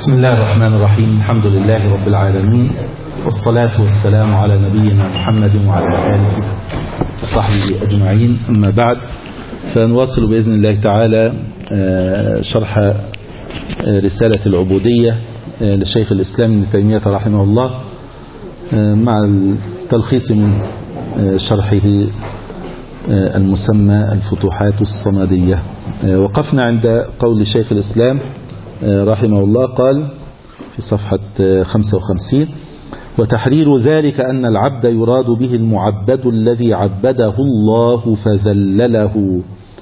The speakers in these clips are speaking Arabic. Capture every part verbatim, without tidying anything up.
بسم الله الرحمن الرحيم. الحمد لله رب العالمين، والصلاة والسلام على نبينا محمد وعلى آله وصحبه أجمعين. أما بعد، فنواصل بإذن الله تعالى شرح رسالة العبودية لشيخ الإسلام ابن تيمية رحمه الله، مع التلخيص من شرحه المسمى الفتوحات الصمدية. وقفنا عند قول شيخ الإسلام رحمه الله، قال في صفحة خمسة وخمسين: وتحرير ذلك أن العبد يراد به المعبد الذي عبده الله فذلله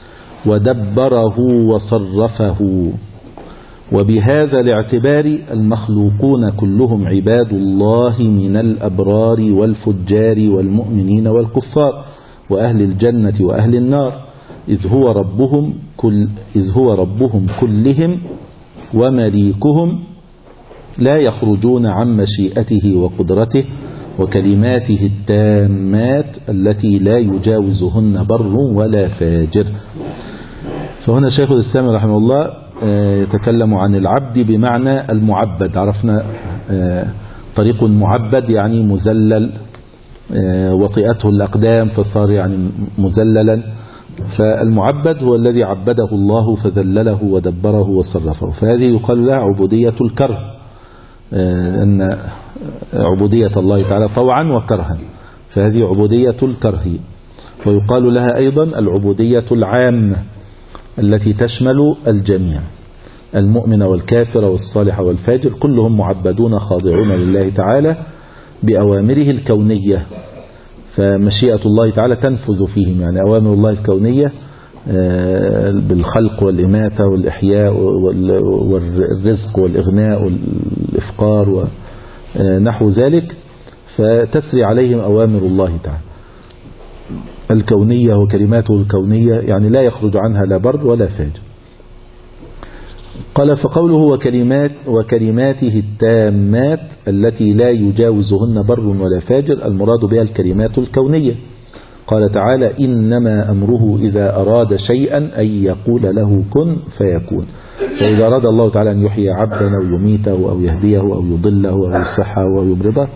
ودبره وصرفه. وبهذا الاعتبار المخلوقون كلهم عباد الله من الأبرار والفجار والمؤمنين والكفار وأهل الجنة وأهل النار، إذ هو ربهم كل إذ هو ربهم كلهم ومليكهم، لا يخرجون عن مشيئته وقدرته وكلماته التامات التي لا يجاوزهن بر ولا فاجر. فهنا شيخ الإسلام رحمه الله يتكلم عن العبد بمعنى المعبد. عرفنا طريق معبد يعني مذلل، وطئته الأقدام فصار يعني مذللا. فالمعبد هو الذي عبده الله فذلله ودبره وصرفه، فهذه يقال لها عبودية الكره، أن عبودية الله تعالى طوعا وكرها، فهذه عبودية الكره. ويقال لها أيضا العبودية العامة التي تشمل الجميع، المؤمن والكافر والصالح والفاجر كلهم معبدون خاضعون لله تعالى بأوامره الكونية، فمشيئة الله تعالى تنفذ فيهم، يعني أوامر الله الكونية بالخلق والإماتة والإحياء والرزق والإغناء والإفقار ونحو ذلك، فتسري عليهم أوامر الله تعالى الكونية وكلماته الكونية، يعني لا يخرج عنها لا بر ولا فاجر. قال: فقوله وكلمات وكلماته التامات التي لا يجاوزهن بر ولا فاجر، المراد بها الكلمات الكونية. قال تعالى: إنما أمره إذا أراد شيئا أن يقول له كن فيكون. فإذا أراد الله تعالى أن يحيي عبدا أو يميته أو يهديه أو يضله أو يصحه أو يمرضه،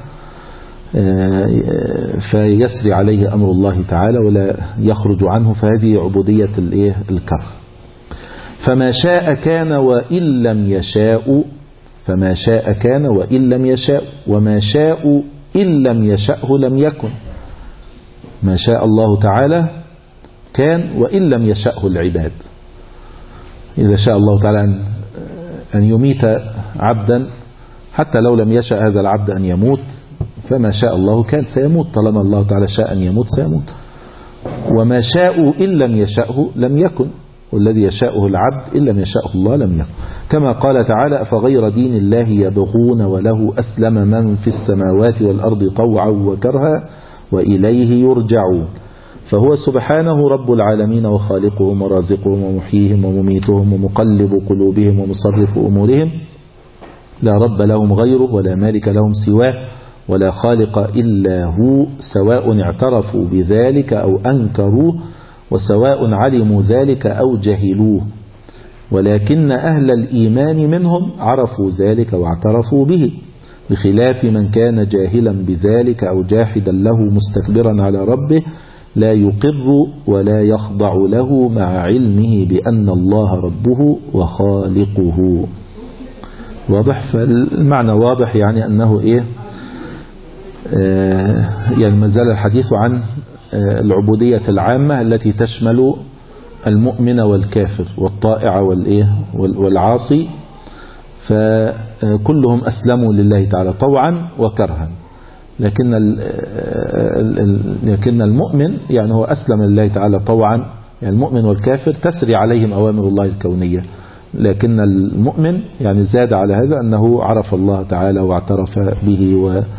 فيسري عليه أمر الله تعالى ولا يخرج عنه، فهذه عبودية الكره. فما شاء كان وإن لم يشاء فما شاء كان وإن لم يشاء وما شاء إن لم يشأه لم يكن. ما شاء الله تعالى كان وإن لم يشأه العباد. إذا شاء الله تعالى أن يميت عبدا، حتى لو لم يشأ هذا العبد أن يموت، فما شاء الله كان سيموت، طالما الله تعالى شاء أن يموت سيموت. وما شاء إن لم يشأه لم يكن، والذي يشاءه العبد إن لم يشاءه الله لم يكن. كما قال تعالى: أفغير دين الله يبغون وله أسلم من في السماوات والأرض طوعا وكرها وإليه يرجعون. فهو سبحانه رب العالمين وخالقهم ورازقهم ومحييهم ومميتهم ومقلب قلوبهم ومصرف أمورهم، لا رب لهم غيره ولا مالك لهم سواه ولا خالق إلا هو، سواء اعترفوا بذلك أو أنكروه، وسواء علموا ذلك أو جهلوه، ولكن أهل الإيمان منهم عرفوا ذلك واعترفوا به، بخلاف من كان جاهلا بذلك أو جاحدا له مستكبرا على ربه، لا يقر ولا يخضع له مع علمه بأن الله ربه وخالقه. واضح؟ فالمعنى واضح، يعني أنه إيه آه يعني ما زال الحديث عن العبودية العامة التي تشمل المؤمن والكافر والطائع والإيه والعاصي، فكلهم أسلموا لله تعالى طوعا وكرها. لكن لكن المؤمن يعني هو أسلم لله تعالى طوعا، يعني المؤمن والكافر تسري عليهم أوامر الله الكونية، لكن المؤمن يعني زاد على هذا أنه عرف الله تعالى واعترف به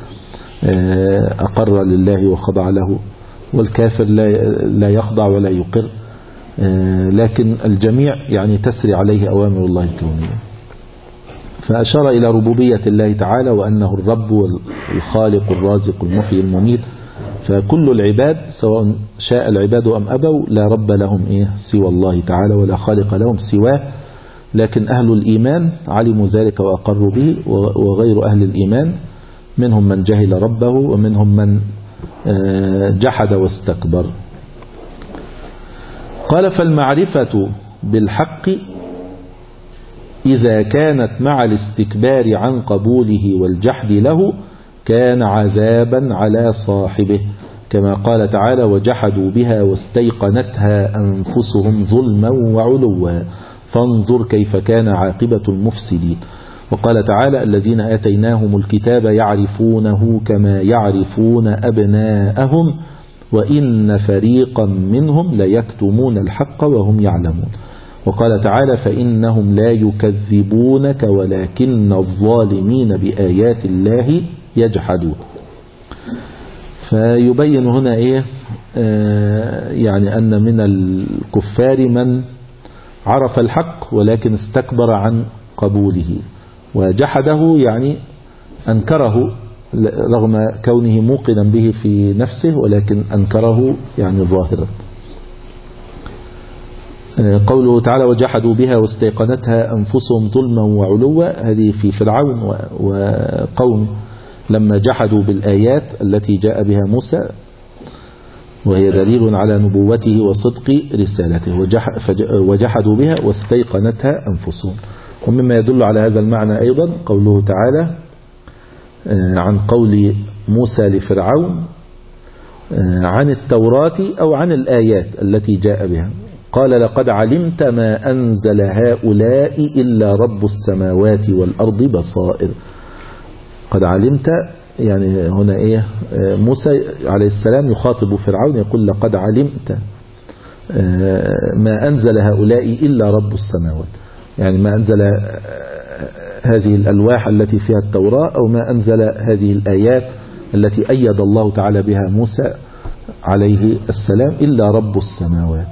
وأقر لله وخضع له، والكافر لا يخضع ولا يقر، لكن الجميع يعني تسري عليه أوامر الله الكونية. فأشار إلى ربوبية الله تعالى وأنه الرب والخالق الرازق المحيي المميت، فكل العباد سواء شاء العباد أم أبوا لا رب لهم إيه سوى الله تعالى ولا خالق لهم سواه، لكن أهل الإيمان علموا ذلك وأقروا به، وغير أهل الإيمان منهم من جهل ربه ومنهم من جحد واستكبر. قال فالمعرفة بالحق إذا كانت مع الاستكبار عن قبوله والجحد له كان عذابا على صاحبه، كما قال تعالى وجحدوا بها واستيقنتها أنفسهم ظلما وعلوا فانظر كيف كان عاقبة المفسدين. وقال تعالى الذين آتيناهم الكتاب يعرفونه كما يعرفون أبناءهم وإن فريقا منهم ليكتمون الحق وهم يعلمون. وقال تعالى فإنهم لا يكذبونك ولكن الظالمين بآيات الله يجحدون. فيبين هنا إيه آه يعني أن من الكفار من عرف الحق ولكن استكبر عن قبوله وجحده، يعني أنكره رغم كونه موقنا به في نفسه ولكن أنكره يعني ظاهرا. قوله تعالى وجحدوا بها واستيقنتها أنفسهم ظلما وعلوا، هذه في فرعون وقوم لما جحدوا بالآيات التي جاء بها موسى وهي دليل على نبوته وصدق رسالته، وجحدوا بها واستيقنتها أنفسهم. ومما يدل على هذا المعنى أيضا قوله تعالى عن قول موسى لفرعون عن التوراة أو عن الآيات التي جاء بها، قال لقد علمت ما أنزل هؤلاء إلا رب السماوات والأرض بصائر. قد علمت يعني هنا إيه موسى عليه السلام يخاطب فرعون يقول لقد علمت ما أنزل هؤلاء إلا رب السماوات، يعني ما أنزل هذه الألواح التي فيها التوراة أو ما أنزل هذه الآيات التي أيد الله تعالى بها موسى عليه السلام إلا رب السماوات.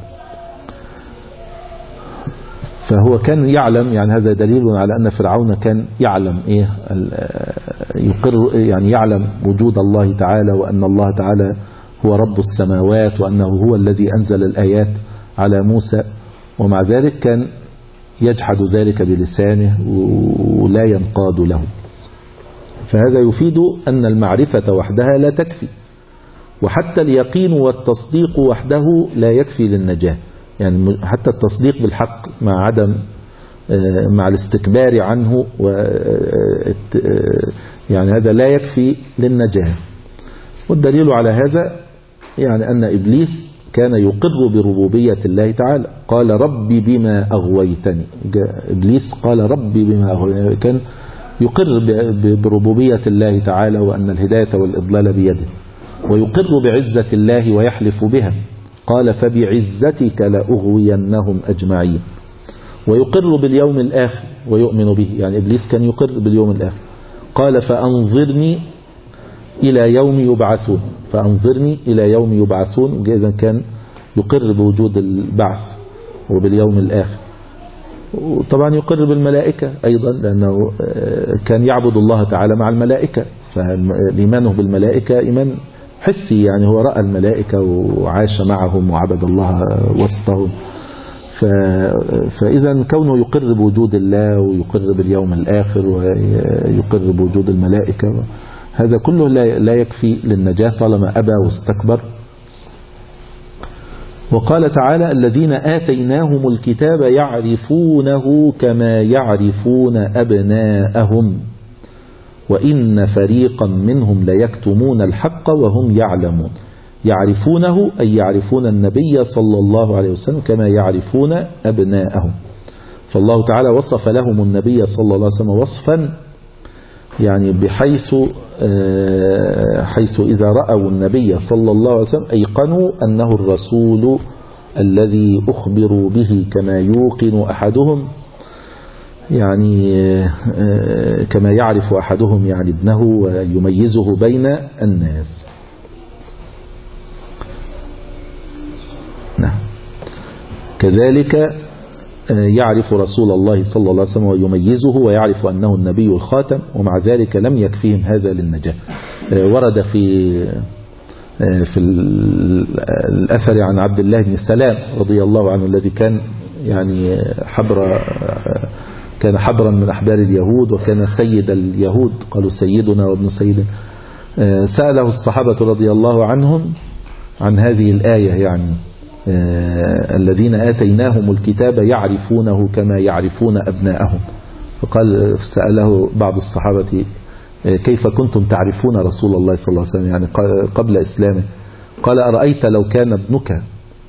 فهو كان يعلم، يعني هذا دليل على أن فرعون كان يعلم إيه يقر يعني يعلم وجود الله تعالى وأن الله تعالى هو رب السماوات وأنه هو الذي أنزل الآيات على موسى، ومع ذلك كان يجحد ذلك بلسانه ولا ينقاد له. فهذا يفيد أن المعرفة وحدها لا تكفي، وحتى اليقين والتصديق وحده لا يكفي للنجاة. يعني حتى التصديق بالحق مع عدم مع الاستكبار عنه يعني هذا لا يكفي للنجاة. والدليل على هذا يعني أن إبليس كان يقر بربوبية الله تعالى، قال ربي بما أغويتني. إبليس قال ربي بما أغويتني، كان يقر بربوبية الله تعالى وأن الهداية والإضلال بيده، ويقر بعزة الله ويحلف بها، قال فبعزتك لأغوينهم أجمعين. ويقر باليوم الآخر ويؤمن به، يعني إبليس كان يقر باليوم الآخر، قال فأنظرني إلى يوم يبعثون، فأنظرني إلى يوم يبعثون. إذا كان يقر بوجود البعث وباليوم الآخر. وطبعا يقر بالملائكة أيضا لأنه كان يعبد الله تعالى مع الملائكة، فإيمانه بالملائكة إيمان حسي، يعني هو رأى الملائكة وعاش معهم وعبد الله وسطهم. فإذا كونه يقر بوجود الله ويقر باليوم الآخر ويقر بوجود الملائكة، هذا كله لا يكفي للنجاة طالما أبى واستكبر. وقال تعالى الذين آتيناهم الكتاب يعرفونه كما يعرفون أبناءهم وإن فريقا منهم ليكتمون الحق وهم يعلمون. يعرفونه أي يعرفون النبي صلى الله عليه وسلم كما يعرفون أبناءهم. فالله تعالى وصف لهم النبي صلى الله عليه وسلم وصفا يعني بحيث حيث إذا رأوا النبي صلى الله عليه وسلم أيقنوا أنه الرسول الذي أخبروا به كما يوقن أحدهم، يعني كما يعرف أحدهم يعني ابنه ويميزه بين الناس. نعم. كذلك يعرف رسول الله صلى الله عليه وسلم ويميزه ويعرف أنه النبي الخاتم، ومع ذلك لم يكفيهم هذا للنجاة. ورد في في الأثر عن عبد الله بن سلام رضي الله عنه الذي كان يعني حبر، كان حبرا من أحبار اليهود وكان سيد اليهود، قالوا سيدنا وابن سيدنا. سأله الصحابة رضي الله عنهم عن هذه الآية، يعني الذين آتيناهم الكتاب يعرفونه كما يعرفون أبناءهم. فقال سأله بعض الصحابة كيف كنتم تعرفون رسول الله صلى الله عليه وسلم يعني قبل إسلامه؟ قال أرأيت لو كان ابنك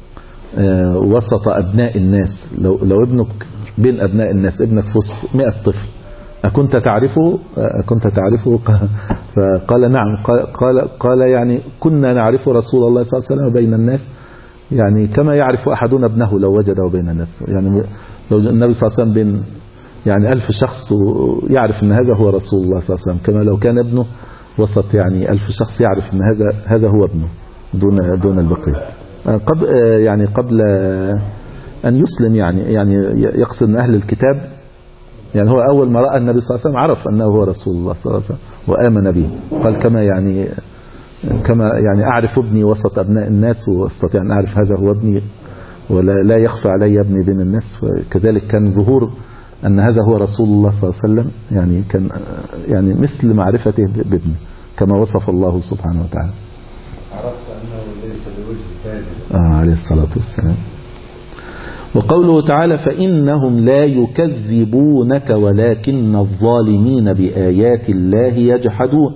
وسط أبناء الناس، لو, لو ابنك بين أبناء الناس، ابنك في وسط مئة طفل، أكنت تعرفه؟ أكنت تعرفه؟ فقال نعم. قال, قال يعني كنا نعرف رسول الله صلى الله عليه وسلم بين الناس يعني كما يعرف أحدنا ابنه لو وجده بين الناس. يعني لو النبي صلى الله عليه وسلم بين يعني ألف شخص يعرف أن هذا هو رسول الله صلى الله عليه وسلم، كما لو كان ابنه وسط يعني ألف شخص يعرف أن هذا هذا هو ابنه دون دون البقية. قبل يعني قبل أن يسلم، يعني يعني يقصد أن أهل الكتاب، يعني هو أول ما رأى النبي صلى الله عليه وسلم عرف أنه هو رسول الله صلى الله عليه وسلم وآمن به. قال كما يعني كما يعني أعرف ابني وسط أبناء الناس واستطيع أن أعرف هذا هو ابني ولا لا يخفى علي ابني بين الناس. وكذلك كان ظهور أن هذا هو رسول الله صلى الله عليه وسلم يعني كان يعني مثل معرفته بابنه كما وصف الله سبحانه وتعالى. عرفت أنه ليس بوجه ثاني آه عليه الصلاة والسلام. وقوله تعالى فإنهم لا يكذبونك ولكن الظالمين بآيات الله يجحدون.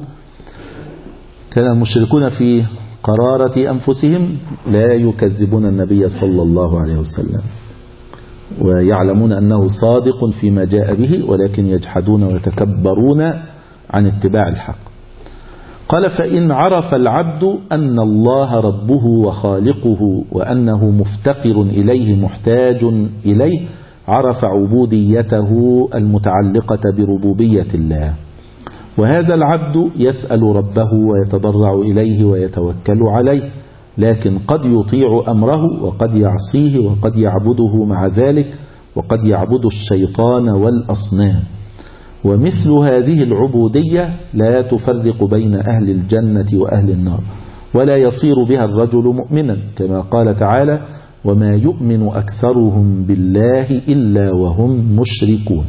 كان المشركون في قرارة أنفسهم لا يكذبون النبي صلى الله عليه وسلم ويعلمون أنه صادق فيما جاء به، ولكن يجحدون ويتكبرون عن اتباع الحق. قال فإن عرف العبد أن الله ربه وخالقه وأنه مفتقر إليه محتاج إليه، عرف عبوديته المتعلقة بربوبية الله. وهذا العبد يسأل ربه ويتضرع إليه ويتوكل عليه، لكن قد يطيع أمره وقد يعصيه وقد يعبده مع ذلك، وقد يعبد الشيطان والأصنام. ومثل هذه العبودية لا تفرق بين أهل الجنة وأهل النار، ولا يصير بها الرجل مؤمنا، كما قال تعالى وما يؤمن أكثرهم بالله إلا وهم مشركون.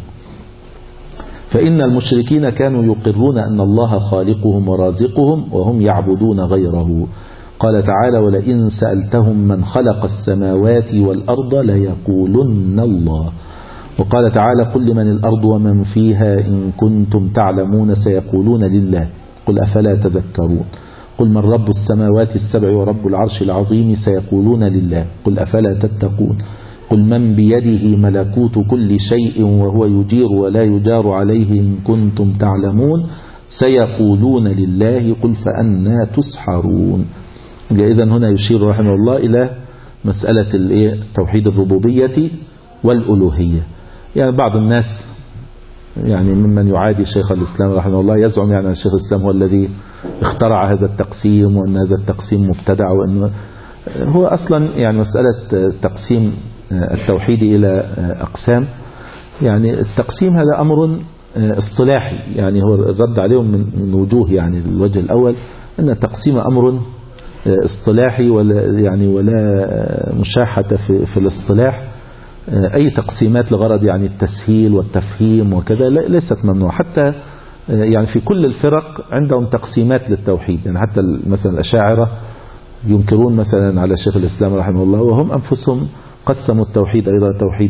فإن المشركين كانوا يقرون أن الله خالقهم ورازقهم وهم يعبدون غيره. قال تعالى ولئن سألتهم من خلق السماوات والأرض ليقولن الله. وقال تعالى قل لمن الأرض ومن فيها إن كنتم تعلمون سيقولون لله قل أفلا تذكرون. قل من رب السماوات السبع ورب العرش العظيم سيقولون لله قل أفلا تتقون. قل من بيده ملكوت كل شيء وهو يجير ولا يجار عليه إن كنتم تعلمون سيقولون لله قل فأنا تسحرون. إذا هنا يشير رحمه الله إلى مسألة توحيد الربوبية والألوهية. يعني بعض الناس يعني ممن يعادي شيخ الإسلام رحمه الله يزعم يعني أن الشيخ الإسلام هو الذي اخترع هذا التقسيم، وأن هذا التقسيم مبتدع، وأنه هو أصلا يعني مسألة تقسيم التوحيد إلى أقسام. يعني التقسيم هذا أمر اصطلاحي، يعني هو الرد عليهم من وجوه. يعني الوجه الأول أن التقسيم أمر اصطلاحي ولا يعني ولا مشاحة في, في الاصطلاح. أي تقسيمات لغرض يعني التسهيل والتفهيم وكذا ليست ممنوع. حتى يعني في كل الفرق عندهم تقسيمات للتوحيد. يعني حتى مثلا الأشاعرة ينكرون مثلا على شيخ الإسلام رحمه الله وهم أنفسهم قسموا التوحيد أيضا توحيد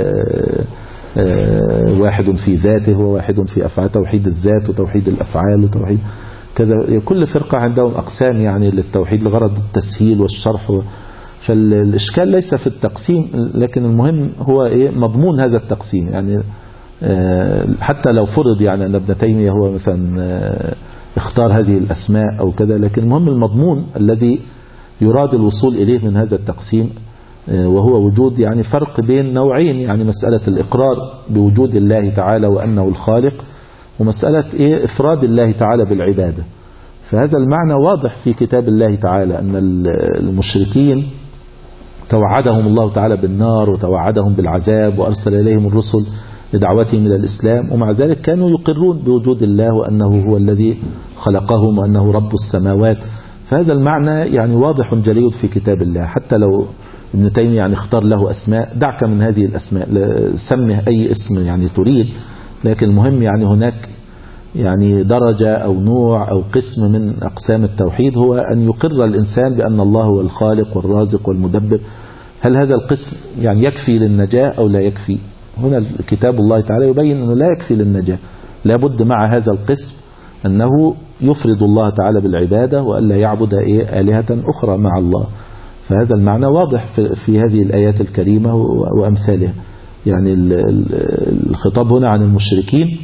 واحد في ذاته وواحد في أفعال، توحيد الذات وتوحيد الأفعال وتوحيد كذا. كل فرقة عندهم أقسام يعني للتوحيد لغرض التسهيل والشرح. فالإشكال ليس في التقسيم، لكن المهم هو إيه مضمون هذا التقسيم. يعني حتى لو فرض يعني أن ابن تيمية هو مثلا اختار هذه الأسماء أو كذا، لكن المهم المضمون الذي يراد الوصول إليه من هذا التقسيم، وهو وجود يعني فرق بين نوعين. يعني مسألة الإقرار بوجود الله تعالى وأنه الخالق، ومسألة إيه إفراد الله تعالى بالعبادة. فهذا المعنى واضح في كتاب الله تعالى أن المشركين توعدهم الله تعالى بالنار وتوعدهم بالعذاب وأرسل إليهم الرسل لدعوتهم إلى الإسلام، ومع ذلك كانوا يقرون بوجود الله وأنه هو الذي خلقهم وأنه رب السماوات. فهذا المعنى يعني واضح جلي في كتاب الله. حتى لو ابن تيمية يعني اختار له أسماء، دعك من هذه الأسماء، سمه أي اسم يعني تريد، لكن المهم يعني هناك يعني درجة أو نوع أو قسم من أقسام التوحيد هو أن يقر الإنسان بأن الله هو الخالق والرازق والمدبر. هل هذا القسم يعني يكفي للنجاة أو لا يكفي؟ هنا كتاب الله تعالى يبين أنه لا يكفي للنجاة، لابد مع هذا القسم أنه يفرد الله تعالى بالعبادة وألا يعبد إيه آلهة أخرى مع الله. فهذا المعنى واضح في هذه الآيات الكريمة وأمثالها. يعني الخطاب هنا عن المشركين،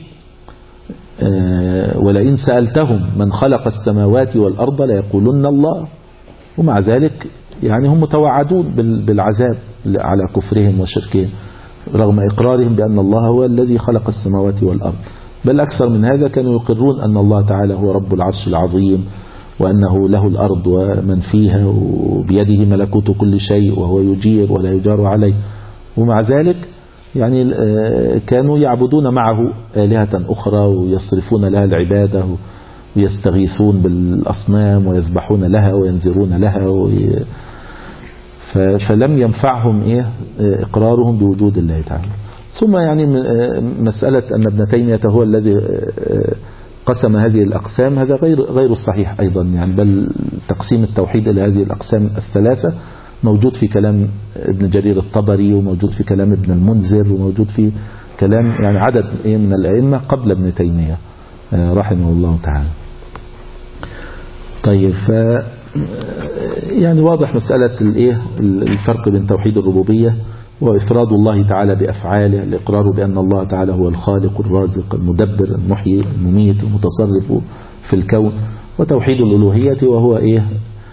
ولئن سألتهم من خلق السماوات والأرض ليقولن الله، ومع ذلك يعني هم متوعدون بالعذاب على كفرهم وشركهم رغم إقرارهم بأن الله هو الذي خلق السماوات والأرض. بل أكثر من هذا كانوا يقرون أن الله تعالى هو رب العرش العظيم، وأنه له الأرض ومن فيها وبيده ملكوت كل شيء وهو يجير ولا يجار عليه، ومع ذلك يعني كانوا يعبدون معه آلهة أخرى ويصرفون لها العبادة ويستغيثون بالأصنام ويذبحون لها وينذرون لها وي... فلم ينفعهم إيه إقرارهم بوجود الله تعالى. ثم يعني مسألة أن ابن تيمية هو الذي قسم هذه الأقسام هذا غير غير الصحيح أيضا، يعني بل تقسيم التوحيد إلى هذه الأقسام الثلاثة موجود في كلام ابن جرير الطبري، وموجود في كلام ابن المنذر، وموجود في كلام يعني عدد من الأئمة قبل ابن تيمية رحمه الله تعالى. طيب ف يعني واضح مسألة الايه الفرق بين توحيد الربوبية وإفراد الله تعالى بأفعاله، الإقرار بأن الله تعالى هو الخالق الرازق المدبر المحيي المميت المتصرف في الكون، وتوحيد الألوهية وهو إيه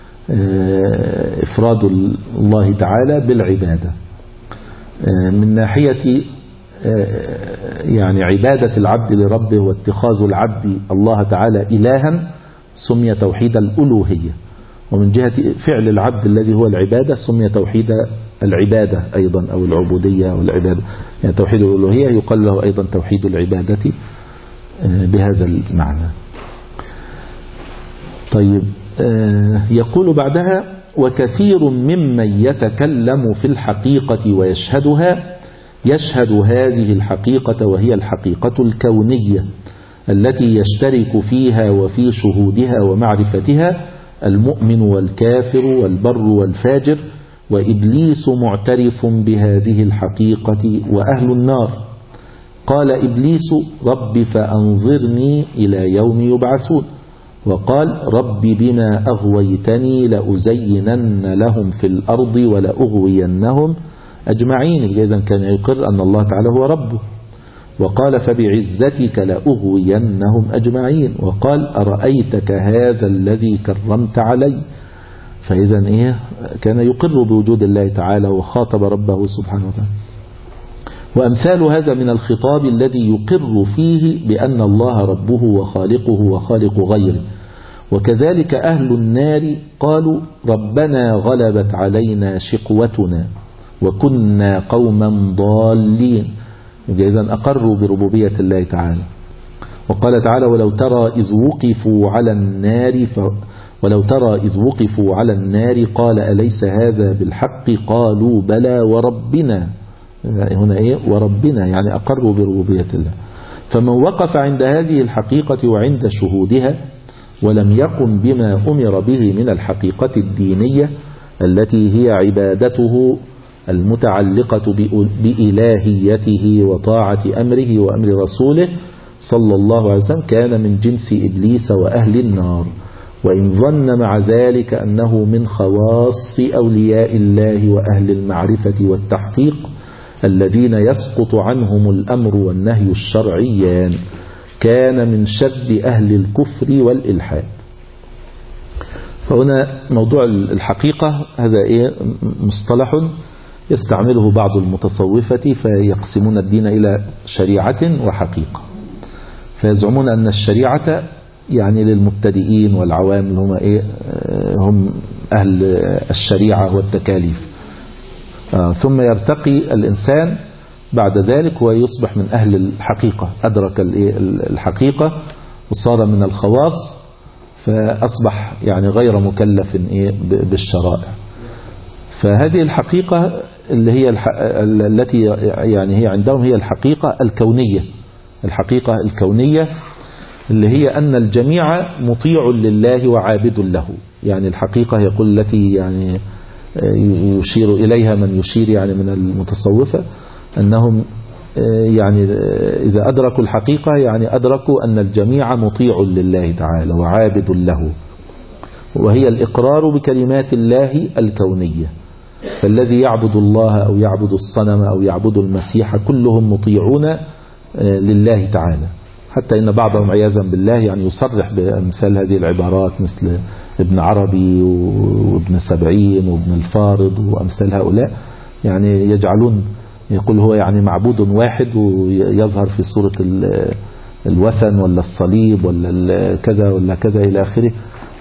إفراد الله تعالى بالعبادة من ناحية يعني عبادة العبد لربه واتخاذ العبد الله تعالى إلها سمي توحيد الألوهية، ومن جهة فعل العبد الذي هو العبادة سمي توحيد العبادة أيضا أو العبودية أو العبادة. يعني توحيد الألوهية يقال له أيضا توحيد العبادة بهذا المعنى. طيب يقول بعدها: وكثير ممن يتكلم في الحقيقة ويشهدها يشهد هذه الحقيقة وهي الحقيقة الكونية التي يشترك فيها وفي شهودها ومعرفتها المؤمن والكافر والبر والفاجر، وإبليس معترف بهذه الحقيقة وأهل النار. قال إبليس: رب فأنظرني إلى يوم يبعثون. وقال: رب بما أغويتني لأزينن لهم في الأرض ولأغوينهم أجمعين. إذن كان يقر أن الله تعالى هو ربه. وقال: فبعزتك لأغوينهم أجمعين. وقال: أرأيتك هذا الذي كرمت علي. فإذا إيه كان يقر بوجود الله تعالى وخاطب ربه سبحانه وتعالى. وأمثال هذا من الخطاب الذي يقر فيه بأن الله ربه وخالقه وخالق غيره. وكذلك أهل النار قالوا: ربنا غلبت علينا شقوتنا وكنا قوما ضالين. إذن أقروا بربوبية الله تعالى. وقال تعالى: ولو ترى إذ وقفوا على النار ف... ولو ترى إذ وقفوا على النار قال أليس هذا بالحق قالوا بلى وربنا. هنا إيه وربنا يعني أقروا بربوبية الله. فمن وقف عند هذه الحقيقة وعند شهودها ولم يقم بما أمر به من الحقيقة الدينية التي هي عبادته المتعلقة بإلهيته وطاعة أمره وأمر رسوله صلى الله عليه وسلم كان من جنس إبليس وأهل النار، وإن ظن مع ذلك أنه من خواص أولياء الله وأهل المعرفة والتحقيق الذين يسقط عنهم الأمر والنهي الشرعيان كان من شر أهل الكفر والإلحاد. فهنا موضوع الحقيقة هذا إيه مصطلح يستعمله بعض المتصوفة فيقسمون الدين إلى شريعة وحقيقة، فيزعمون أن الشريعة يعني للمبتدئين والعوام اللي هم إيه هم أهل الشريعة والتكاليف، آه ثم يرتقي الإنسان بعد ذلك ويصبح من أهل الحقيقة، أدرك الحقيقة وصار من الخواص فأصبح يعني غير مكلف إيه بالشرائع. فهذه الحقيقة اللي هي الح... التي يعني هي عندهم هي الحقيقة الكونية. الحقيقة الكونية اللي هي أن الجميع مطيع لله وعابد له. يعني الحقيقة يقول التي يعني يشير إليها من يشير يعني من المتصوفة أنهم يعني إذا أدركوا الحقيقة يعني أدركوا أن الجميع مطيع لله تعالى وعابد له، وهي الإقرار بكلمات الله الكونية. فالذي يعبد الله أو يعبد الصنم أو يعبد المسيح كلهم مطيعون لله تعالى، حتى إن بعضهم عياذا بالله يعني يصرح بأمثال هذه العبارات مثل ابن عربي وابن سبعين وابن الفارض وأمثال هؤلاء، يعني يجعلون يقول هو يعني معبود واحد ويظهر في صورة الوثن ولا الصليب ولا كذا ولا كذا إلى آخره،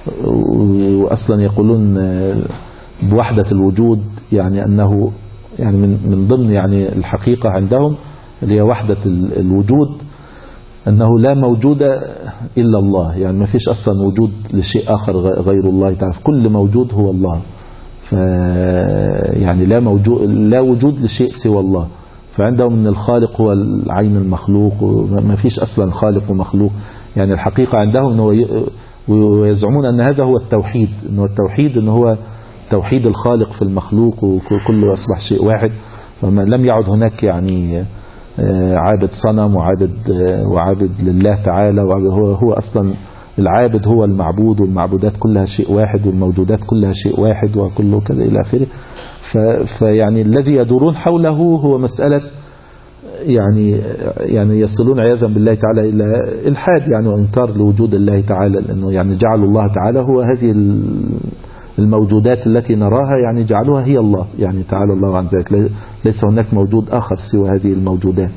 وأصلا يقولون بوحدة الوجود، يعني أنه يعني من من ضمن يعني الحقيقة عندهم اللي هي وحدة الوجود أنه لا موجود إلا الله، يعني ما فيش أصلا وجود لشيء آخر غير الله تعالى، كل موجود هو الله. ف يعني لا موجود لا وجود لشيء سوى الله. فعندهم من الخالق هو العين المخلوق، وما فيش أصلا خالق ومخلوق. يعني الحقيقة عندهم أنه ويزعمون أن هذا هو التوحيد، أنه التوحيد أنه هو توحيد الخالق في المخلوق وكله أصبح شيء واحد. فما لم يعد هناك يعني عابد صنم وعابد وعابد لله تعالى، هو هو أصلا العابد هو المعبود، والمعبودات كلها شيء واحد والموجودات كلها شيء واحد وكله كذا إلى آخره. فيعني الذي يدورون حوله هو مسألة يعني يعني يصلون عياذا بالله تعالى إلى الحاد يعني وإنكار لوجود الله تعالى، لأنه يعني جعلوا الله تعالى هو هذه الموجودات التي نراها، يعني جعلوها هي الله، يعني تعالى الله عن ذلك، ليس هناك موجود آخر سوى هذه الموجودات،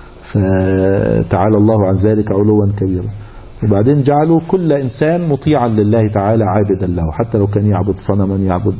فتعالى الله عن ذلك علوا كبيرا. وبعدين جعلوا كل إنسان مطيعا لله تعالى عابدا له، حتى لو كان يعبد صنما يعبد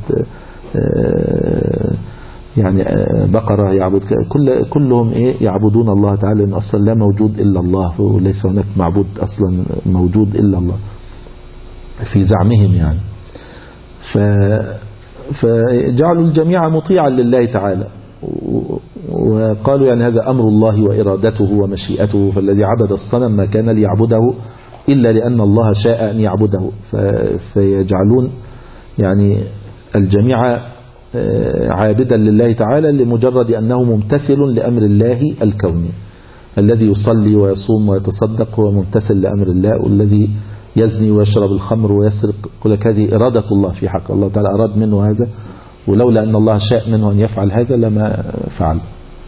يعني بقرة يعبد، كل كلهم إيه يعبدون الله تعالى، لأن أصلا لا موجود إلا الله، وليس هناك معبود أصلا موجود إلا الله في زعمهم يعني. ف فجعلوا الجميع مطيعا لله تعالى، وقالوا يعني هذا أمر الله وإرادته ومشيئته، فالذي عبد الصنم ما كان ليعبده إلا لأن الله شاء أن يعبده. فيجعلون يعني الجميع عابدا لله تعالى لمجرد أنه ممتثل لأمر الله الكوني. الذي يصلي ويصوم ويتصدق هو ممتثل لأمر الله، والذي يزني ويشرب الخمر ويسرق يقول لك هذه إرادة الله في حق الله تعالى، أراد منه هذا، ولولا أن الله شاء منه أن يفعل هذا لما فعل.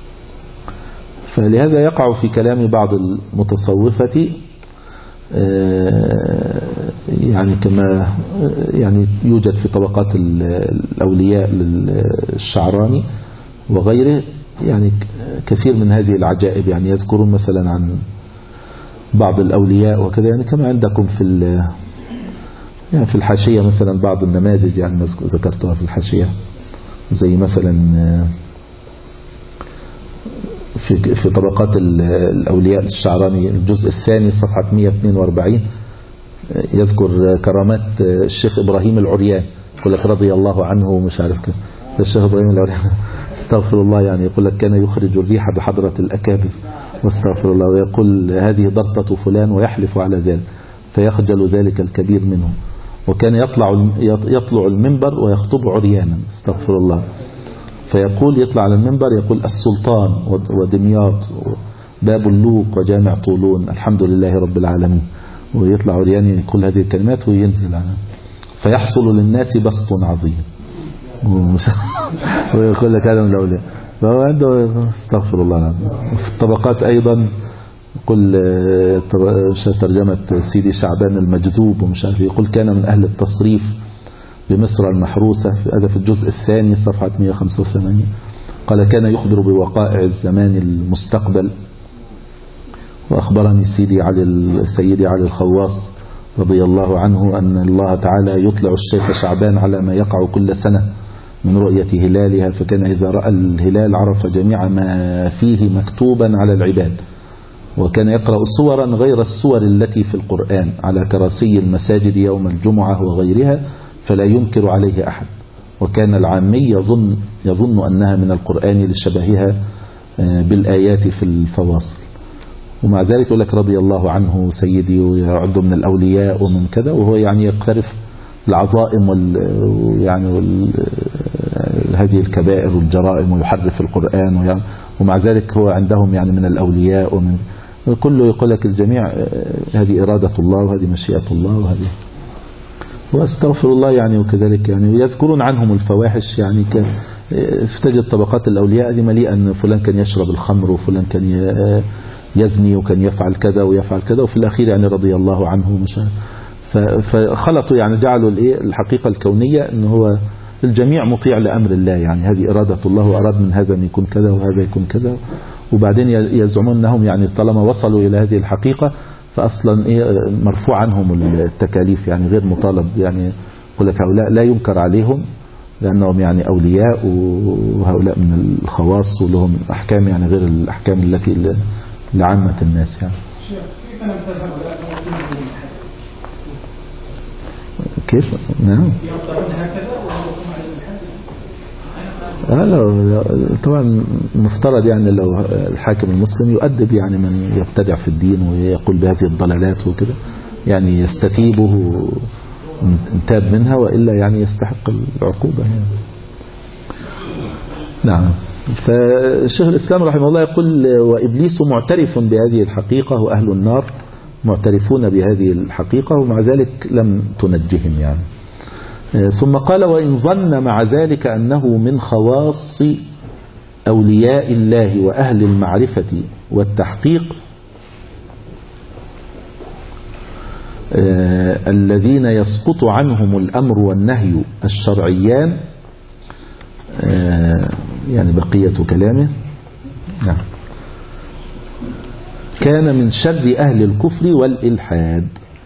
فلهذا يقع في كلام بعض المتصوفة يعني كما يعني يوجد في طبقات الأولياء للشعراني وغيره يعني كثير من هذه العجائب، يعني يذكرون مثلا عن بعض الأولياء وكذا، يعني كما عندكم في يعني في الحاشية مثلا بعض النماذج يعني ذكرتها في الحاشية، زي مثلا في في طبقات الأولياء الشعراني الجزء الثاني صفحة مئة واثنين وأربعين يذكر كرامات الشيخ إبراهيم العريان، يقول لك رضي الله عنه ومش عارف كده. الشيخ إبراهيم العريان استغفر الله يعني يقول لك كان يخرج الريح بحضرة الأكابر واستغفر الله، ويقول هذه ضرطة فلان ويحلف على ذلك فيخجل ذلك الكبير منه. وكان يطلع يطلع المنبر ويخطب عريانا استغفر الله، فيقول يطلع على المنبر يقول السلطان ودمياط باب اللوق وجامع طولون الحمد لله رب العالمين، ويطلع عريان يقول هذه الكلمات وينزل عنها فيحصل للناس بسط عظيم ويقول لك هذا من الأولياء. فهو عنده استغفر الله العظيم. في الطبقات أيضا يقول ترجمة سيدي شعبان المجذوب ومش عارف، يقول كان من أهل التصريف بمصر المحروسة، هذا في الجزء الثاني صفحة مئة وخمسة وثمانين. قال كان يخبر بوقائع الزمان المستقبل. وأخبرني سيدي علي السيدي علي الخواص رضي الله عنه أن الله تعالى يطلع الشيخ شعبان على ما يقع كل سنة من رؤية هلالها، فكان إذا رأى الهلال عرف جميع ما فيه مكتوبا على العباد، وكان يقرأ صورا غير الصور التي في القرآن على كراسي المساجد يوم الجمعة وغيرها فلا ينكر عليه أحد، وكان العامي يظن, يظن أنها من القرآن لشبهها بالآيات في الفواصل، ومع ذلك يقول لك رضي الله عنه سيدي ويعد من الأولياء ومن كذا، وهو يعني يقترف العظائم وال يعني وال هذه الكبائر والجرائم ويحرف القرآن ويعني، ومع ذلك هو عندهم يعني من الأولياء ومن كله يقول لك الجميع هذه إرادة الله وهذه مشيئة الله وهذه، واستغفر الله يعني. وكذلك يعني يذكرون عنهم الفواحش، يعني تجد طبقات الأولياء دي مليئة أن فلان كان يشرب الخمر وفلان كان يزني وكان يفعل كذا ويفعل كذا، وفي الأخير يعني رضي الله عنه مش فخلطوا يعني جعلوا الايه الحقيقة الكونية ان هو الجميع مطيع لأمر الله، يعني هذه إرادة الله وأراد من هذا أن يكون كذا وهذا يكون كذا، وبعدين يزعمون أنهم يعني طالما وصلوا إلى هذه الحقيقة فأصلا إيه مرفوع عنهم التكاليف، يعني غير مطالب، يعني يقول لك هؤلاء لا ينكر عليهم لأنهم يعني أولياء وهؤلاء من الخواص ولهم أحكام يعني غير الأحكام التي لعامة الناس يعني. كيف؟ نعم. لا طبعا مفترض يعني لو الحاكم المسلم يؤدب يعني من يبتدع في الدين ويقول بهذه الضلالات وكده، يعني يستتيبه انتاب منها، وإلا يعني يستحق العقوبة يعني. نعم. فالشيخ الإسلام رحمه الله يقول وإبليس معترف بهذه الحقيقة وأهل النار معترفون بهذه الحقيقة، ومع ذلك لم تنجهم يعني. ثم قال وإن ظن مع ذلك أنه من خواص أولياء الله وأهل المعرفة والتحقيق الذين يسقط عنهم الأمر والنهي الشرعيان، يعني بقية كلامه، نعم، كان من شر أهل الكفر والإلحاد.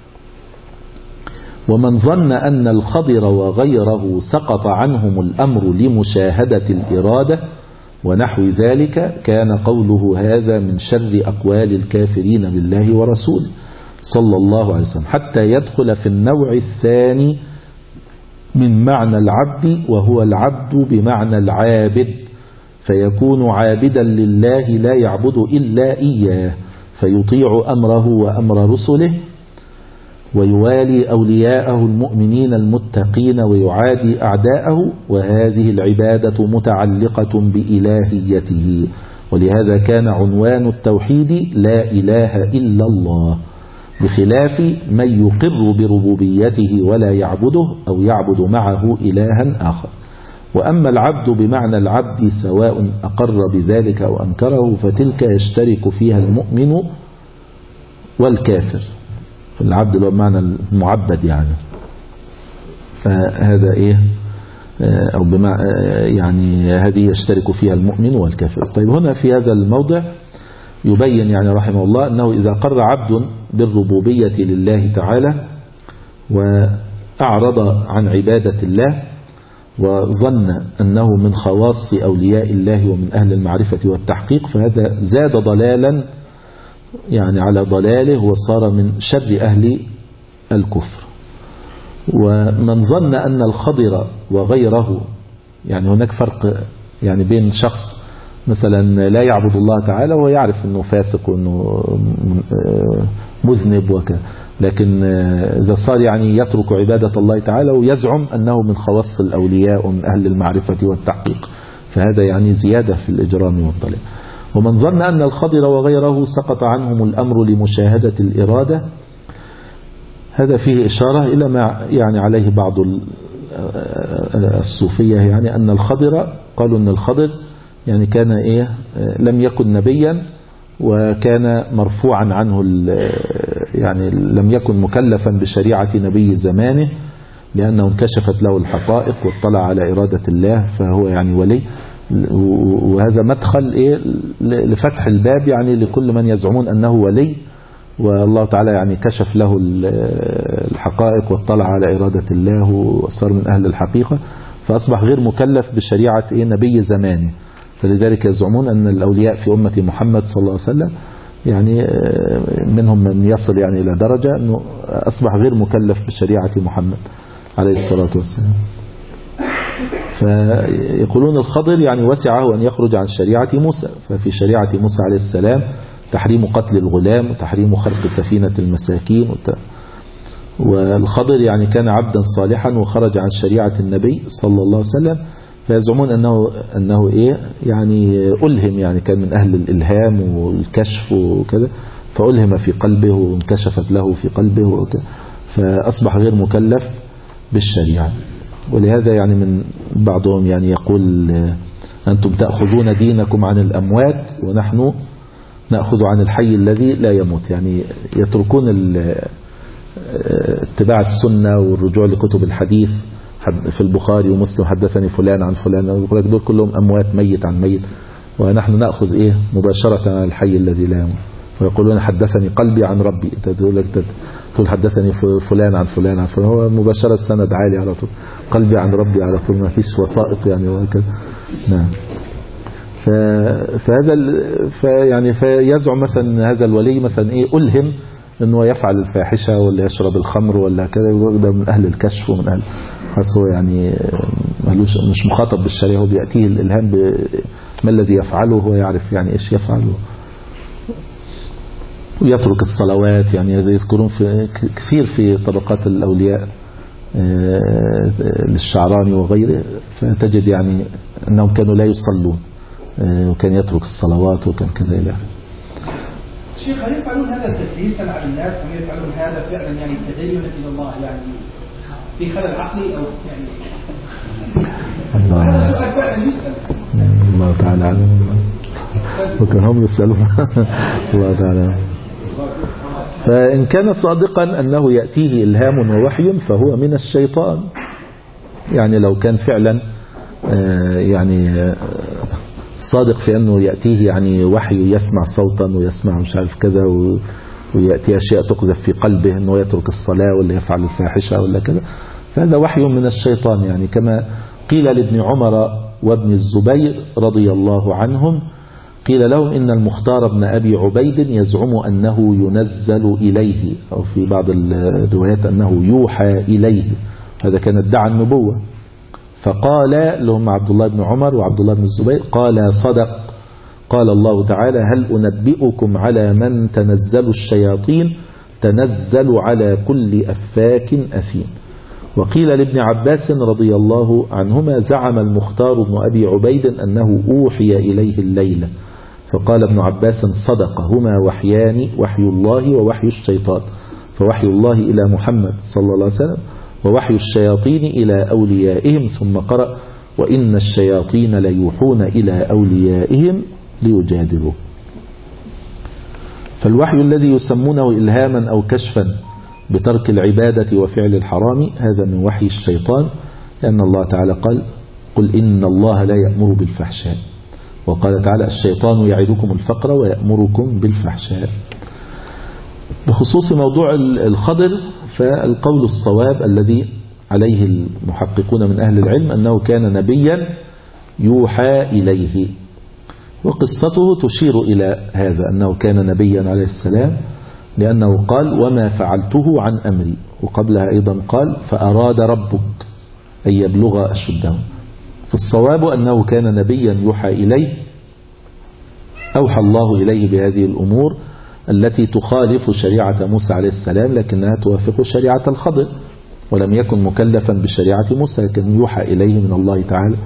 ومن ظن أن الخضر وغيره سقط عنهم الأمر لمشاهدة الإرادة ونحو ذلك كان قوله هذا من شر أقوال الكافرين بالله ورسوله صلى الله عليه وسلم، حتى يدخل في النوع الثاني من معنى العبد، وهو العبد بمعنى العابد، فيكون عابدا لله لا يعبد إلا إياه، فيطيع أمره وأمر رسله ويوالي أولياءه المؤمنين المتقين ويعادي أعداءه، وهذه العبادة متعلقة بإلهيته، ولهذا كان عنوان التوحيد لا إله إلا الله، بخلاف من يقر بربوبيته ولا يعبده أو يعبد معه إلها آخر. وأما العبد بمعنى العبد سواء أقر بذلك أو أنكره فتلك يشترك فيها المؤمن والكافر، فالعبد له معنى المعبد يعني، فهذا إيه أو بمعنى يعني هذه يشترك فيها المؤمن والكافر. طيب هنا في هذا الموضع يبين يعني رحمه الله أنه إذا قر عبد بالربوبية لله تعالى وأعرض عن عبادة الله وظن أنه من خواص أولياء الله ومن أهل المعرفة والتحقيق، فهذا زاد ضلالا يعني على ضلاله وصار من شر أهل الكفر. ومن ظن أن الخضر وغيره، يعني هناك فرق يعني بين شخص مثلا لا يعبد الله تعالى ويعرف أنه فاسق وأنه مذنب وكذا، لكن إذا صار يعني يترك عبادة الله تعالى ويزعم أنه من خواص الأولياء ومن أهل المعرفة والتحقيق، فهذا يعني زيادة في الإجرام والضلال. ومن ظن أن الخضر وغيره سقط عنهم الأمر لمشاهدة الإرادة، هذا فيه إشارة إلى ما يعني عليه بعض الصوفية، يعني أن الخضر قالوا أن الخضر يعني كان إيه لم يكن نبيا وكان مرفوعا عنه يعني لم يكن مكلفا بشريعة نبي زمانه لأنه انكشفت له الحقائق واطلع على إرادة الله فهو يعني ولي. وهذا مدخل إيه لفتح الباب يعني لكل من يزعمون أنه ولي والله تعالى يعني كشف له الحقائق واطلع على إرادة الله وصار من أهل الحقيقة، فأصبح غير مكلف بشريعة إيه نبي زمانه. فلذلك يزعمون أن الأولياء في أمة محمد صلى الله عليه وسلم يعني منهم من يصل يعني إلى درجة أنه أصبح غير مكلف بشريعة محمد عليه الصلاة والسلام. فيقولون الخضر يعني وسعه أن يخرج عن شريعة موسى. ففي شريعة موسى عليه السلام تحريم قتل الغلام وتحريم خرق سفينة المساكين. والخضر يعني كان عبدا صالحا وخرج عن شريعة النبي صلى الله عليه وسلم. فيزعمون أنه, أنه إيه يعني ألهم، يعني كان من أهل الإلهام والكشف وكذا، فألهم في قلبه وانكشفت له في قلبه وكذا، فأصبح غير مكلف بالشريعة. ولهذا يعني من بعضهم يعني يقول أنتم تأخذون دينكم عن الأموات ونحن نأخذ عن الحي الذي لا يموت. يعني يتركون اتباع السنة والرجوع لكتب الحديث في البخاري ومسلم، حدثني فلان عن فلان، يقول لك دول كلهم أموات ميت عن ميت، ونحن نأخذ إيه مباشرة عن الحي الذي لا يموت. فيقولون حدثني قلبي عن ربي، تقول لك تقول حدثني فلان عن فلان عن فلان، هو مباشرة السند عالي على طول، قلبي عن ربي على طول، ما فيش وسائط يعني وهكذا. نعم. فهذا فيعني فيزعم مثلا هذا الولي مثلا ايه ألهم انه يفعل الفاحشة ولا يشرب الخمر ولا كذا، يقول ده من اهل الكشف ومن اهل، خاص هو يعني ملوش مش مخاطب بالشريعة، هو بيأتيه الالهام بما الذي يفعله، هو يعرف يعني ايش يفعله. ويترك الصلوات، يعني يذكرون في كثير في طبقات الأولياء للشعراني وغيره، فتجد يعني أنهم كانوا لا يصلون وكان يترك الصلوات وكان كذا إلى آخره. شيخ، هل يفعلون هذا تدليسا على الناس أم يفعلون هذا فعلا يعني تدينا إلى الله، يعني في خلل عقلي أو يعني هذا سؤال فعلا يسأل. الله تعالى أعلم، وكهم يسألون الله تعالى. فإن كان صادقا أنه يأتيه إلهام ووحي فهو من الشيطان، يعني لو كان فعلا يعني صادق في أنه يأتيه يعني وحي يسمع صوتا ويسمع مش عارف كذا، ويأتي أشياء تقذف في قلبه أنه يترك الصلاة ولا يفعل الفاحشة ولا كذا، فهذا وحي من الشيطان. يعني كما قيل لابن عمر وابن الزبير رضي الله عنهم، قيل لهم إن المختار بن أبي عبيد يزعم أنه ينزل إليه، أو في بعض الروايات أنه يوحى إليه، هذا كان ادعى النبوة. فقال لهم عبد الله بن عمر وعبد الله بن الزبير، قال صدق، قال الله تعالى هل أنبئكم على من تنزل الشياطين، تنزل على كل أفاك أثيم. وقيل لابن عباس رضي الله عنهما زعم المختار بن أبي عبيد أنه أوحي إليه الليلة، فقال ابن عباس صدق، هما وحيان، وحي الله ووحي الشيطان، فوحي الله إلى محمد صلى الله عليه وسلم، ووحي الشياطين إلى أوليائهم، ثم قرأ وإن الشياطين ليوحون إلى أوليائهم ليجادلوا. فالوحي الذي يسمونه إلهاما أو كشفا بترك العبادة وفعل الحرام هذا من وحي الشيطان، لأن الله تعالى قال قل إن الله لا يأمر بالفحشاء، وقال تعالى الشيطان يعدكم الفقر ويأمركم بالفحشاء. بخصوص موضوع الخضر، فالقول الصواب الذي عليه المحققون من أهل العلم أنه كان نبيا يوحى إليه، وقصته تشير إلى هذا أنه كان نبيا عليه السلام، لأنه قال وما فعلته عن أمري، وقبلها أيضا قال فأراد ربك أن يبلغ أشده. فالصواب أنه كان نبيا يوحى إليه، أوحى الله إليه بهذه الأمور التي تخالف شريعة موسى عليه السلام، لكنها توافق شريعة الخضر، ولم يكن مكلفا بشريعة موسى، لكن يوحى إليه من الله تعالى.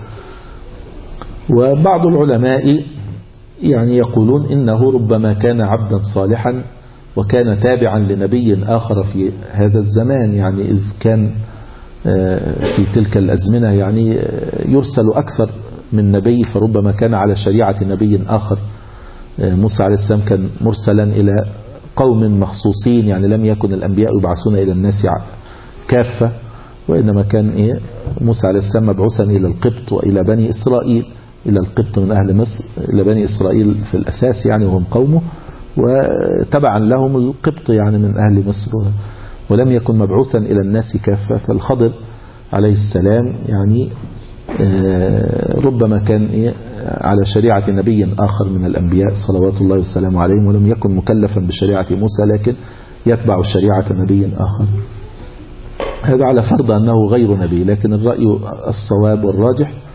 وبعض العلماء يعني يقولون إنه ربما كان عبدا صالحا وكان تابعا لنبي آخر في هذا الزمان، يعني إذ كان في تلك الأزمنة يعني يرسل أكثر من نبي، فربما كان على شريعة نبي آخر. موسى عليه السلام كان مرسلا إلى قوم مخصوصين، يعني لم يكن الأنبياء يبعثون إلى الناس كافة، وإنما كان إيه موسى عليه السلام مبعوثا إلى القبط وإلى بني إسرائيل، إلى القبط من أهل مصر، إلى بني إسرائيل في الأساس يعني وهم قومه، وتبعا لهم القبط يعني من أهل مصر، ولم يكن مبعوثا إلى الناس كافة. فالخضر عليه السلام يعني ربما كان على شريعة نبي آخر من الأنبياء صلوات الله والسلام عليهم، ولم يكن مكلفا بشريعة موسى، لكن يتبع شريعة نبي آخر. هذا على فرض أنه غير نبي، لكن الرأي الصواب والراجح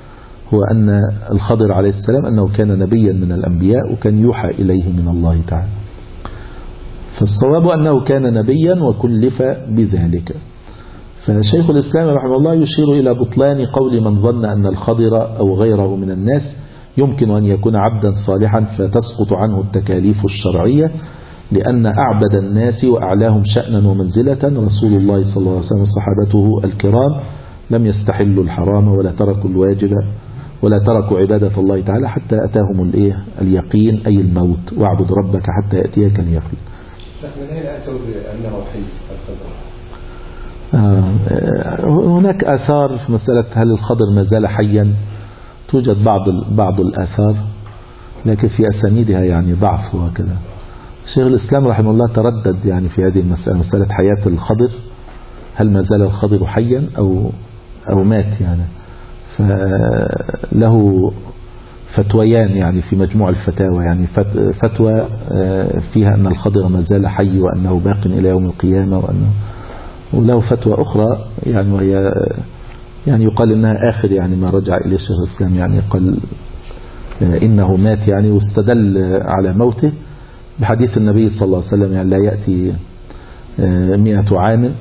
هو أن الخضر عليه السلام أنه كان نبيا من الأنبياء وكان يوحى إليه من الله تعالى. فالصواب أنه كان نبيا وكلف بذلك. فشيخ الإسلام رحمه الله يشير إلى بطلان قول من ظن أن الخضر أو غيره من الناس يمكن أن يكون عبدا صالحا فتسقط عنه التكاليف الشرعية، لأن أعبد الناس وأعلاهم شأنا ومنزلة رسول الله صلى الله عليه وسلم وصحابته الكرام لم يستحلوا الحرام ولا تركوا الواجب ولا تركوا عبادة الله تعالى حتى أتاهم الإيه اليقين أي الموت، واعبد ربك حتى يأتيك اليقين. من أين أتوا بأنه حي الخضر؟ هناك آثار في مسألة هل الخضر ما زال حيا، توجد بعض بعض الآثار لكن في أسانيدها يعني ضعف وكذا. شيخ الإسلام رحمه الله تردد يعني في هذه المسألة، مسألة حياة الخضر، هل ما زال الخضر حيا أو أو مات يعني. فله فتويان يعني في مجموع الفتاوى، يعني فتوى فيها أن الخضر ما زال حي وأنه باق إلى يوم القيامة، وأنه وله فتوى أخرى يعني وهي يعني يقال إنها آخر يعني ما رجع إليه شيخ الإسلام، يعني قال إنه مات يعني، واستدل على موته بحديث النبي صلى الله عليه وسلم يعني لا يأتي مئة عام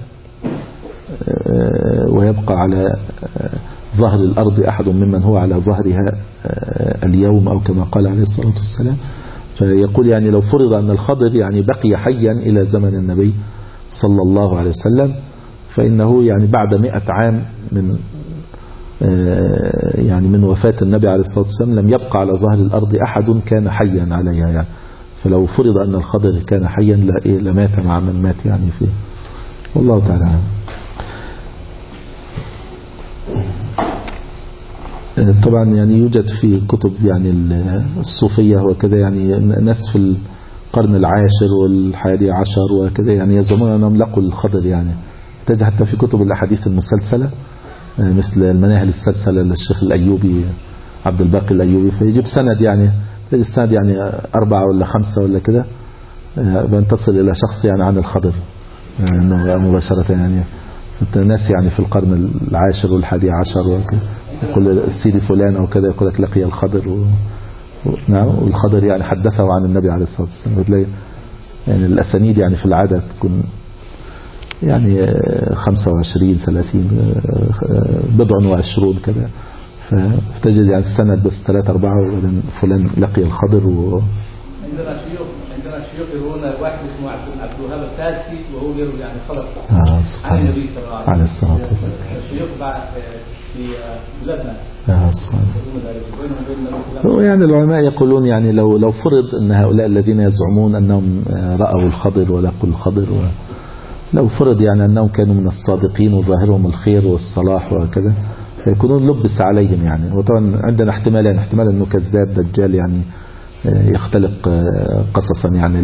ويبقى على ظهر الأرض أحد ممن هو على ظهرها اليوم أو كما قال عليه الصلاة والسلام. فيقول يعني لو فرض أن الخضر يعني بقي حيا إلى زمن النبي صلى الله عليه وسلم فإنه يعني بعد مئة عام من يعني من وفاة النبي عليه الصلاة والسلام لم يبقى على ظهر الأرض أحد كان حيا عليها يعني. فلو فرض أن الخضر كان حيا لمات مع من مات يعني فيه، والله تعالى عنه. طبعا يعني يوجد في كتب يعني الصوفية وكذا يعني ناس في القرن العاشر والحادي عشر وكذا يعني يزعمون أنهم لقوا الخضر يعني، تجد حتى في كتب الأحاديث المسلسلة مثل المناهل السلسلة للشيخ الأيوبي عبد الباقي الأيوبي، فيجيب سند يعني السند يعني أربعة ولا خمسة ولا كده بنتصل إلى شخص يعني عن الخضر يعني مباشرة يعني الناس يعني في القرن العاشر والحادي عشر وكذا يقول السيدي فلان أو كذا يقول لك لقي الخضر و... و... نعم والخضر يعني حدثه عن النبي عليه الصلاة والسلام. وتلاقي يعني الأسانيد يعني في العادة تكون يعني خمسة وعشرين ثلاثين بضع وعشرون كذا، فتجد يعني السند بس ثلاثة أربعة فلان لقي الخضر و... عندنا شيوخ عندنا شيوخ يقولون واحد اسمه عبد الوهاب التاسي وهو يروي يعني خبر آه عن النبي صلى الله عليه وسلم. الشيوخ بعد في بلادنا. آه هو يعني العلماء يقولون يعني لو لو فرض أن هؤلاء الذين يزعمون أنهم رأوا الخضر ولقوا الخضر و لو فرض يعني أنهم كانوا من الصادقين وظاهرهم الخير والصلاح وكذا فيكونون لبس عليهم يعني. وطبعا عندنا احتمالين، احتمال أنه كذاب دجال يعني يختلق قصصا يعني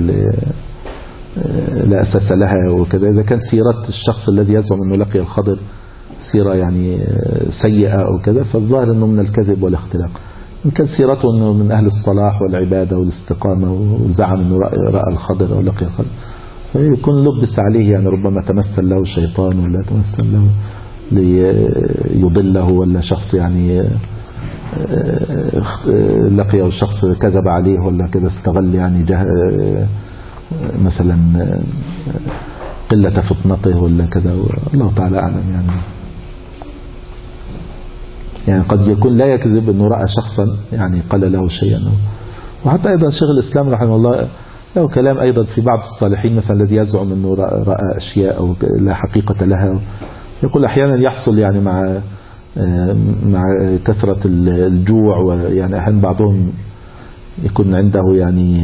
لا أساس لها وكذا. إذا كان سيرة الشخص الذي يزعم أنه لقي الخضر سيرة يعني سيئة أو كذا فالظاهر أنه من الكذب والاختلاق. إن كان سيرته أنه من أهل الصلاح والعبادة والاستقامة وزعم أنه رأى الخضر أو لقي الخضر فيكون لبس عليه يعني ربما تمثل له الشيطان ولا تمثل له ليضله ولا شخص يعني لقيه الشخص كذب عليه ولا كذا استغل يعني جه مثلا قلة فطنته ولا كذا، الله تعالى أعلم يعني. يعني قد يكون لا يكذب أنه رأى شخصا يعني قال له شيئا. وحتى أيضا شيخ الإسلام رحمه الله له كلام أيضا في بعض الصالحين مثلا الذي يزعم أنه رأى أشياء أو لا حقيقة لها، يقول أحيانا يحصل يعني مع مع كثرة الجوع ويعني أحيانا بعضهم يكون عنده يعني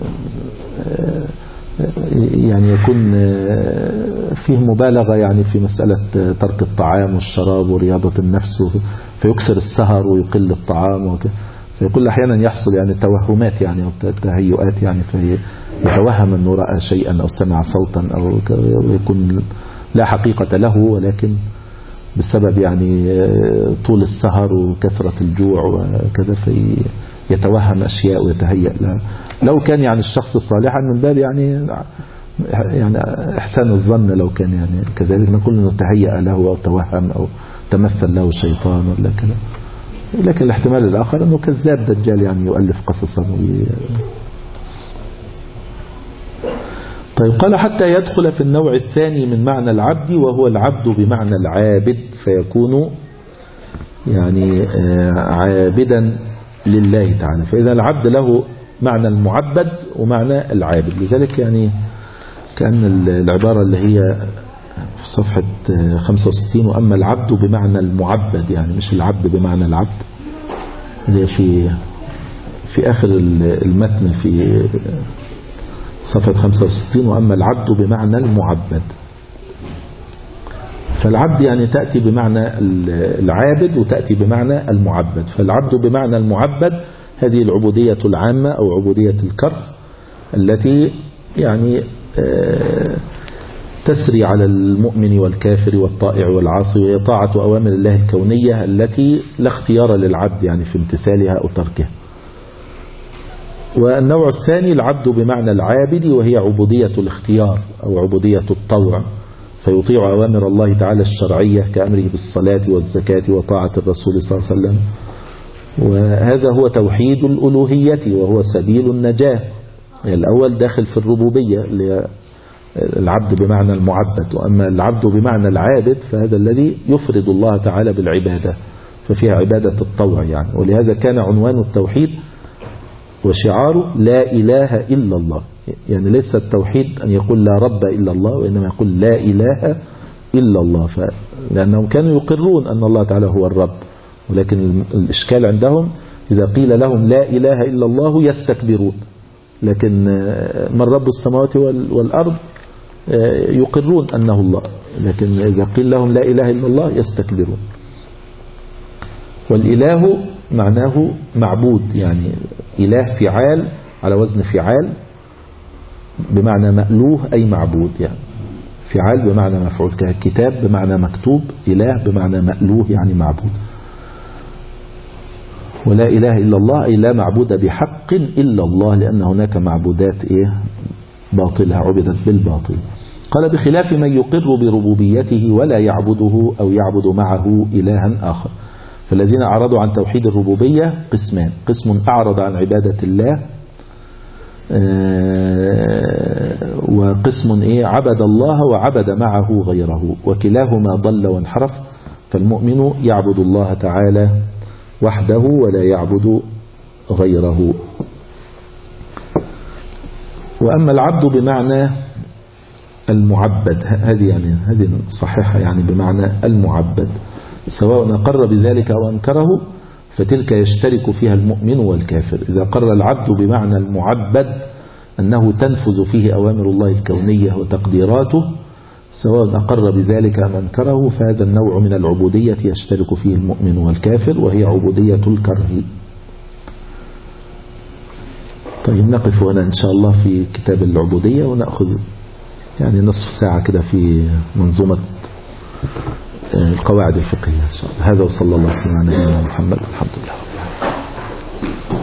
يعني يكون فيه مبالغة يعني في مسألة ترك الطعام والشراب ورياضة النفس فيكسر السهر ويقل الطعام وكذا. فيقول أحيانا يحصل يعني توهمات يعني أو تهيؤات يعني فيتوهم أنه رأى شيئا أو سمع صوتا أو ويكون لا حقيقة له، ولكن بسبب يعني طول السهر وكثرة الجوع وكذا فيتوهم أشياء ويتهيأ لها. لو كان يعني الشخص صالحا من باب يعني يعني إحسان الظن لو كان يعني كذلك نقول أنه تهيأ له أو توهم أو تمثل له شيطان ولا كذا. لكن الاحتمال الآخر أنه كذاب دجال يعني يؤلف قصصا. طيب قال حتى يدخل في النوع الثاني من معنى العبد، وهو العبد بمعنى العابد، فيكون يعني عابدا لله تعالى. فإذا العبد له معنى المعبد ومعنى العابد. لذلك يعني كأن العبارة اللي هي في صفحة خمسة وستين وأما العبد بمعنى المعبد، يعني مش العبد بمعنى العبد، اللي في في آخر المتن في صفحة خمسة وستين وأما العبد بمعنى المعبد. فالعبد يعني تأتي بمعنى العابد وتأتي بمعنى المعبد. فالعبد بمعنى المعبد هذه العبودية العامة أو عبودية الكره التي يعني تسري على المؤمن والكافر والطائع والعاصي، وهي طاعة أوامر الله الكونية التي لا اختيار للعبد يعني في امتثالها أو تركها. والنوع الثاني العبد بمعنى العابد، وهي عبودية الاختيار أو عبودية الطوع، فيطيع أوامر الله تعالى الشرعية كأمره بالصلاة والزكاة وطاعة الرسول صلى الله عليه وسلم. وهذا هو توحيد الألوهية وهو سبيل النجاة. الأول داخل في الربوبية العبد بمعنى المعبد، وأما العبد بمعنى العابد فهذا الذي يفرد الله تعالى بالعبادة، ففيها عبادة الطوع يعني. ولهذا كان عنوان التوحيد وشعاره لا إله إلا الله، يعني ليس التوحيد أن يقول لا رب إلا الله، وإنما يقول لا إله إلا الله. لأنهم كانوا يقرون أن الله تعالى هو الرب، ولكن الإشكال عندهم إذا قيل لهم لا إله إلا الله يستكبرون، لكن من رب السماوات والأرض يقرون أنه الله، لكن إذا قيل لهم لا إله إلا الله يستكبرون. والإله معناه معبود، يعني إله فعال على وزن فعال بمعنى مألوه أي معبود، يعني فعال بمعنى مفعول، كتاب بمعنى مكتوب، إله بمعنى مألوه يعني معبود. ولا إله إلا الله أي لا معبود بحق إلا الله، لأن هناك معبودات إيه باطلة عبدت بالباطل. قال بخلاف من يقر بربوبيته ولا يعبده أو يعبد معه إلها آخر. فالذين أعرضوا عن توحيد الربوبية قسمان: قسم أعرض عن عبادة الله، وقسم إيه عبد الله وعبد معه غيره، وكلاهما ضل وانحرف. فالمؤمن يعبد الله تعالى وحده ولا يعبد غيره. وأما العبد بمعنى المعبد، هذه يعني هذه صحيحة، يعني بمعنى المعبد سواء أقر بذلك أو أنكره، فتلك يشترك فيها المؤمن والكافر. إذا قر العبد بمعنى المعبد أنه تنفذ فيه أوامر الله الكونية وتقديراته، سواء أقر بذلك أم أنكره، فهذا النوع من العبودية يشترك فيه المؤمن والكافر، وهي عبودية الكره. طيب نقف هنا إن شاء الله في كتاب العبودية، ونأخذ يعني نصف ساعة كده في منظومة القواعد الفقهية إن شاء الله. هذا وصلى الله وسلم على نبينا محمد. الحمد لله.